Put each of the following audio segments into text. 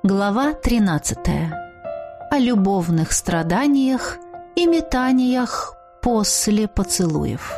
Глава 13. О любовных страданиях и метаниях после поцелуев.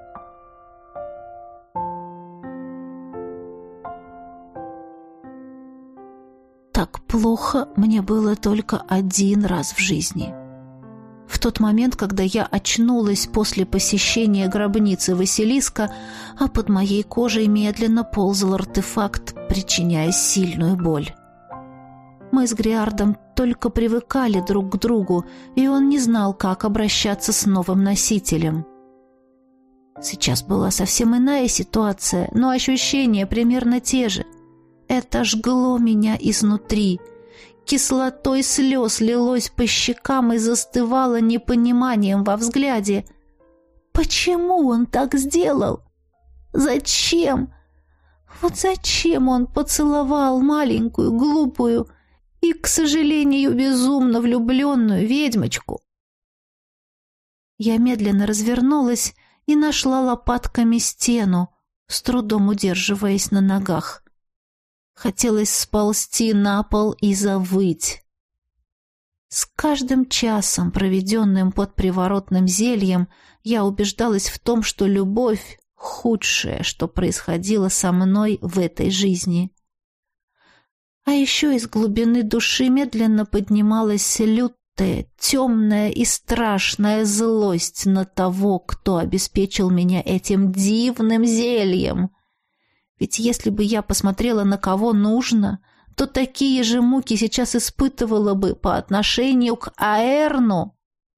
Так плохо мне было только один раз в жизни. В тот момент, когда я очнулась после посещения гробницы Василиска, а под моей кожей медленно ползал артефакт, причиняя сильную боль. Мы с Гриардом только привыкали друг к другу, и он не знал, как обращаться с новым носителем. Сейчас была совсем иная ситуация, но ощущения примерно те же. Это жгло меня изнутри. Кислотой слез лилось по щекам и застывало непониманием во взгляде. Почему он так сделал? Зачем? Вот зачем он поцеловал маленькую, глупую и, к сожалению, безумно влюбленную ведьмочку? Я медленно развернулась и нашла лопатками стену, с трудом удерживаясь на ногах. Хотелось сползти на пол и завыть. С каждым часом, проведенным под приворотным зельем, я убеждалась в том, что любовь — худшее, что происходило со мной в этой жизни. А еще из глубины души медленно поднималась лютая, темная и страшная злость на того, кто обеспечил меня этим дивным зельем. Ведь если бы я посмотрела на кого нужно, то такие же муки сейчас испытывала бы по отношению к Аэрну.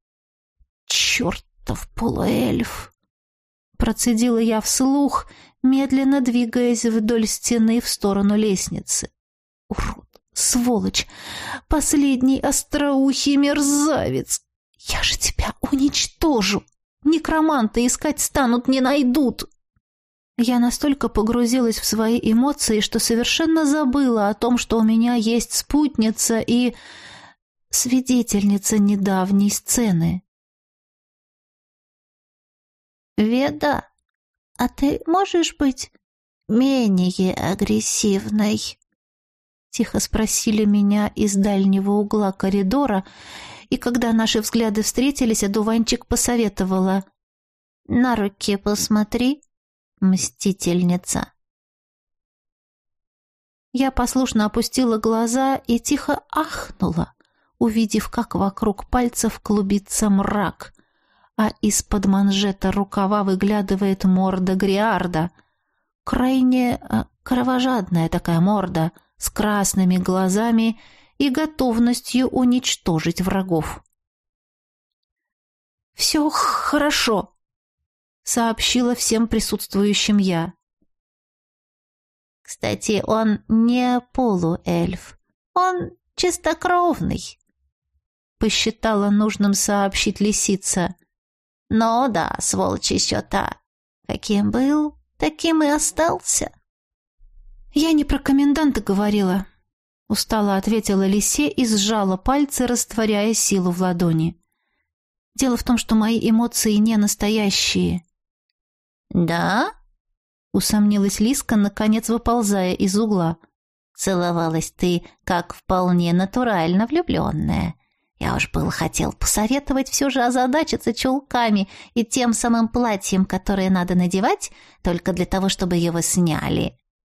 «Чертов полуэльф!» Процедила я вслух, медленно двигаясь вдоль стены в сторону лестницы. «Урод! Сволочь! Последний остроухий мерзавец! Я же тебя уничтожу! Некроманты искать станут, не найдут!» Я настолько погрузилась в свои эмоции, что совершенно забыла о том, что у меня есть спутница и свидетельница недавней сцены. «Веда, а ты можешь быть менее агрессивной?» Тихо спросили меня из дальнего угла коридора, и когда наши взгляды встретились, одуванчик посоветовала: «На руки посмотри, мстительница». Я послушно опустила глаза и тихо ахнула, увидев, как вокруг пальцев клубится мрак, а из-под манжета рукава выглядывает морда Гриарда. Крайне кровожадная такая морда, с красными глазами и готовностью уничтожить врагов. «Все хорошо», — сообщила всем присутствующим я. «Кстати, он не полуэльф, он чистокровный», — посчитала нужным сообщить лисица. «Но да, сволочь еще та. Каким был, таким и остался». «Я не про коменданта говорила», — устало ответила лисе и сжала пальцы, растворяя силу в ладони. «Дело в том, что мои эмоции не настоящие». «Да?» — усомнилась Лиска, наконец выползая из угла. «Целовалась ты, как вполне натурально влюбленная. Я уж был хотел посоветовать все же озадачиться чулками и тем самым платьем, которое надо надевать, только для того, чтобы его сняли».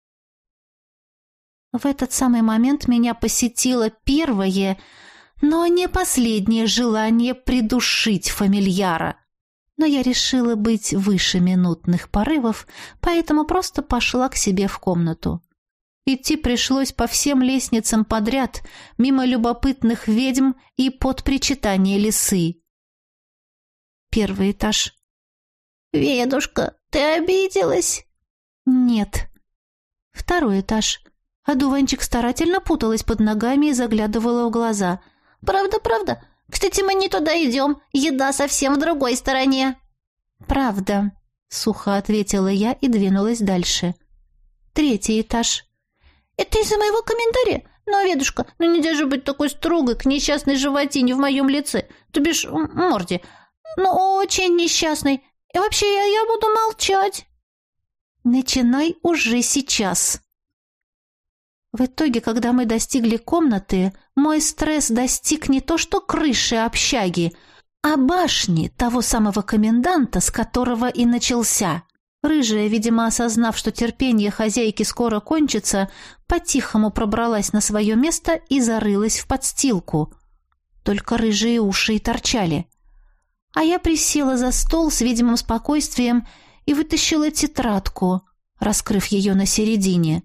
В этот самый момент меня посетило первое, но не последнее желание придушить фамильяра. Но я решила быть выше минутных порывов, поэтому просто пошла к себе в комнату. Идти пришлось по всем лестницам подряд, мимо любопытных ведьм и под причитание лисы. Первый этаж. «Ведушка, ты обиделась?» «Нет». Второй этаж. Одуванчик старательно путалась под ногами и заглядывала в глаза. «Правда, правда? Кстати, мы не туда идем. Еда совсем в другой стороне». «Правда», — сухо ответила я и двинулась дальше. Третий этаж. «Это из-за моего комментария? Ну, ведушка, ну нельзя же быть такой строгой к несчастной животине в моем лице, то бишь морде. Ну, очень несчастной. И вообще я буду молчать». «Начинай уже сейчас». В итоге, когда мы достигли комнаты, мой стресс достиг не то что крыши общаги, а башни того самого коменданта, с которого и начался. Рыжая, видимо, осознав, что терпение хозяйки скоро кончится, по-тихому пробралась на свое место и зарылась в подстилку. Только рыжие уши и торчали. А я присела за стол с видимым спокойствием и вытащила тетрадку, раскрыв ее на середине.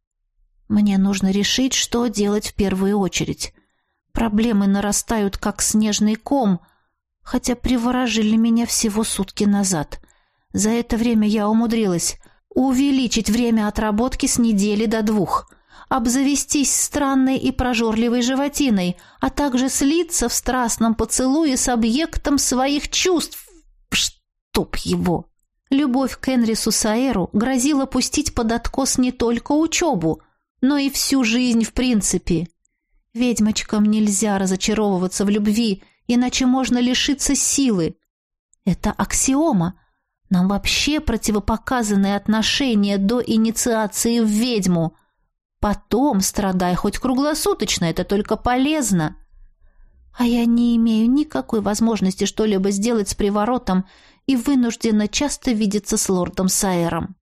Мне нужно решить, что делать в первую очередь. Проблемы нарастают, как снежный ком, хотя приворожили меня всего сутки назад. За это время я умудрилась увеличить время отработки с недели до 2, обзавестись странной и прожорливой животиной, а также слиться в страстном поцелуе с объектом своих чувств. Чтоб его! Любовь к Энрису Саэру грозила пустить под откос не только учебу, но и всю жизнь в принципе. Ведьмочкам нельзя разочаровываться в любви, иначе можно лишиться силы. Это аксиома. Нам вообще противопоказаны отношения до инициации в ведьму. Потом страдай хоть круглосуточно, это только полезно. А я не имею никакой возможности что-либо сделать с приворотом и вынуждена часто видеться с лордом Саэром.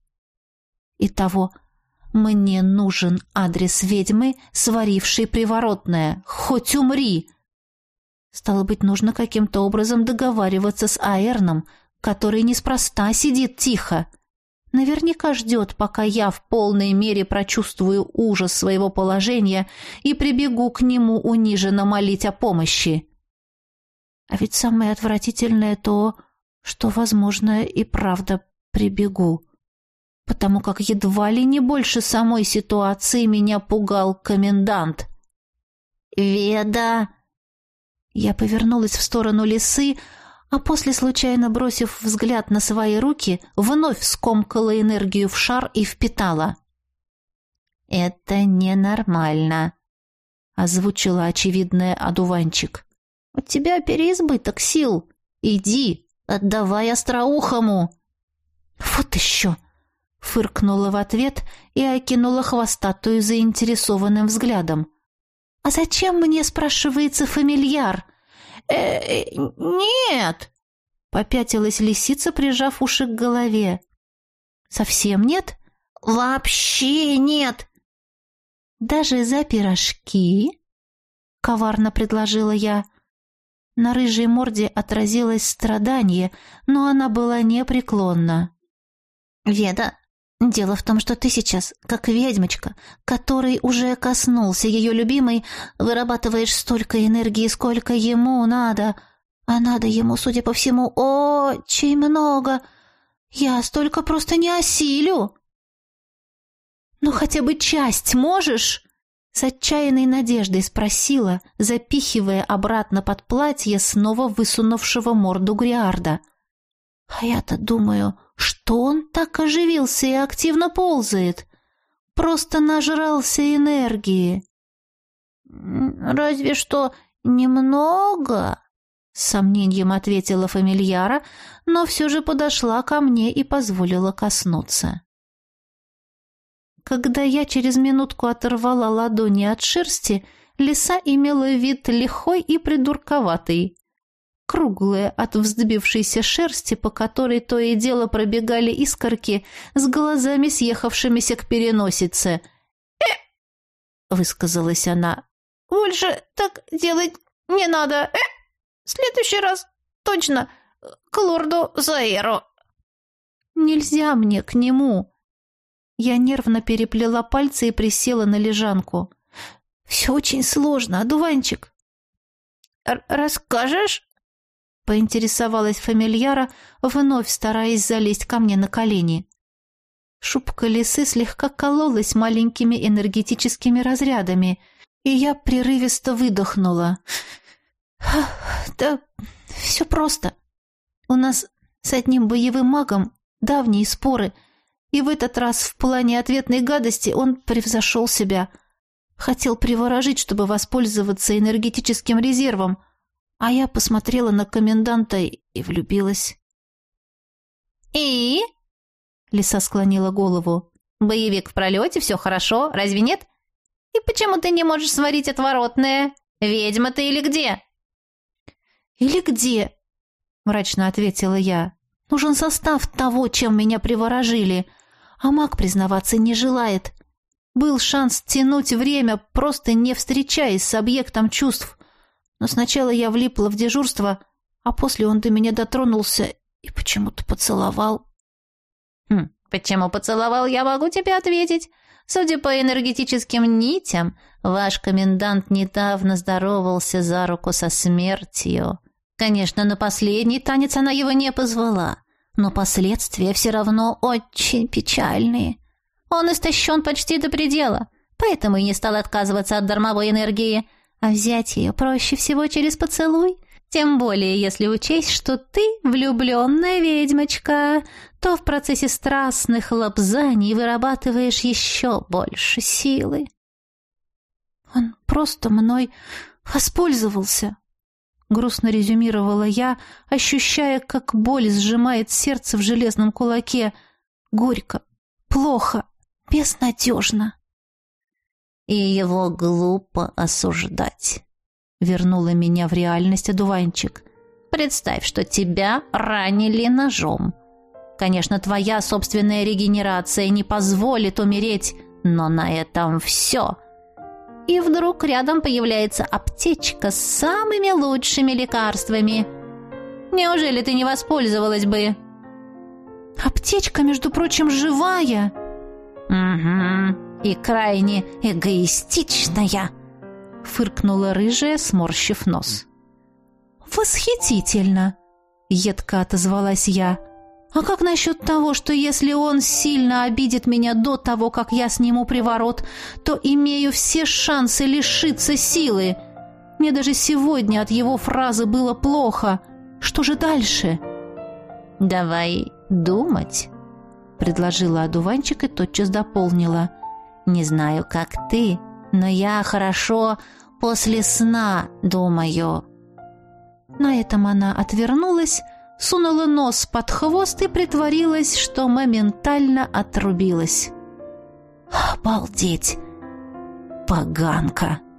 Итого, мне нужен адрес ведьмы, сварившей приворотное. Хоть умри! Стало быть, нужно каким-то образом договариваться с Аэрном, который неспроста сидит тихо. Наверняка ждет, пока я в полной мере прочувствую ужас своего положения и прибегу к нему униженно молить о помощи. А ведь самое отвратительное то, что, возможно, и правда прибегу, потому как едва ли не больше самой ситуации меня пугал комендант. «Веда!» Я повернулась в сторону лисы, а после, случайно бросив взгляд на свои руки, вновь скомкала энергию в шар и впитала. «Это ненормально», — озвучила очевидное одуванчик. «У тебя переизбыток сил. Иди, отдавай остроухому». «Вот еще!» — фыркнула в ответ и окинула хвостатую заинтересованным взглядом. «А зачем мне, спрашивается, фамильяр?» «Нет!» — попятилась лисица, прижав уши к голове. «Совсем нет?» «Вообще нет!» «Даже за пирожки?» — коварно предложила я. На рыжей морде отразилось страдание, но она была непреклонна. «Веда, дело в том, что ты сейчас, как ведьмочка, которой уже коснулся ее любимый, вырабатываешь столько энергии, сколько ему надо, а надо ему, судя по всему, очень много. Я столько просто не осилю». «Ну, хотя бы часть можешь?» С отчаянной надеждой спросила, запихивая обратно под платье снова высунувшего морду Гриарда. А я-то думаю, что он так оживился и активно ползает. Просто нажрался энергии. «Разве что немного», — с сомнением ответила фамильяра, но все же подошла ко мне и позволила коснуться. Когда я через минутку оторвала ладони от шерсти, лиса имела вид лихой и придурковатый. Круглая от вздыбившейся шерсти, по которой то и дело пробегали искорки, с глазами съехавшимися к переносице. Высказалась она. «Больше так делать не надо. В следующий раз точно к лорду Заэру». «Нельзя мне к нему». Я нервно переплела пальцы и присела на лежанку. «Все очень сложно, одуванчик». «Расскажешь?» — поинтересовалась фамильяра, вновь стараясь залезть ко мне на колени. Шубка лисы слегка кололась маленькими энергетическими разрядами, и я прерывисто выдохнула. «Да все просто. У нас с одним боевым магом давние споры, и в этот раз в плане ответной гадости он превзошел себя. Хотел приворожить, чтобы воспользоваться энергетическим резервом, а я посмотрела на коменданта и влюбилась». «И?» — лиса склонила голову. «Боевик в пролете, все хорошо, разве нет? «И почему ты не можешь сварить отворотное? Ведьма ты или где?» «Или где?» — мрачно ответила я. «Нужен состав того, чем меня приворожили, а маг признаваться не желает. Был шанс тянуть время, просто не встречаясь с объектом чувств. Но сначала я влипла в дежурство, а после он до меня дотронулся и почему-то поцеловал». Почему поцеловал, я могу тебе ответить. Судя по энергетическим нитям, ваш комендант недавно здоровался за руку со смертью. Конечно, на последний танец она его не позвала, но последствия все равно очень печальные. Он истощен почти до предела, поэтому и не стал отказываться от дармовой энергии, а взять ее проще всего через поцелуй. Тем более, если учесть, что ты влюбленная ведьмочка, то в процессе страстных лапзаний вырабатываешь еще больше силы. «Он просто мной воспользовался», — грустно резюмировала я, ощущая, как боль сжимает сердце в железном кулаке. Горько, плохо, безнадежно. «И его глупо осуждать», — вернула меня в реальность одуванчик. «Представь, что тебя ранили ножом. Конечно, твоя собственная регенерация не позволит умереть, но на этом все. И вдруг рядом появляется аптечка с самыми лучшими лекарствами. Неужели ты не воспользовалась бы?» «Аптечка, между прочим, живая». «Угу, и крайне эгоистичная», — фыркнула рыжая, сморщив нос. «Восхитительно!» — едко отозвалась я. «А как насчет того, что если он сильно обидит меня до того, как я сниму приворот, то имею все шансы лишиться силы? Мне даже сегодня от его фразы было плохо. Что же дальше?» «Давай думать», — предложила одуванчик и тотчас дополнила. «Не знаю, как ты, но я хорошо после сна думаю». На этом она отвернулась, сунула нос под хвост и притворилась, что моментально отрубилась. «Обалдеть! Поганка!»